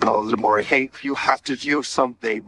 the more hate you have to do something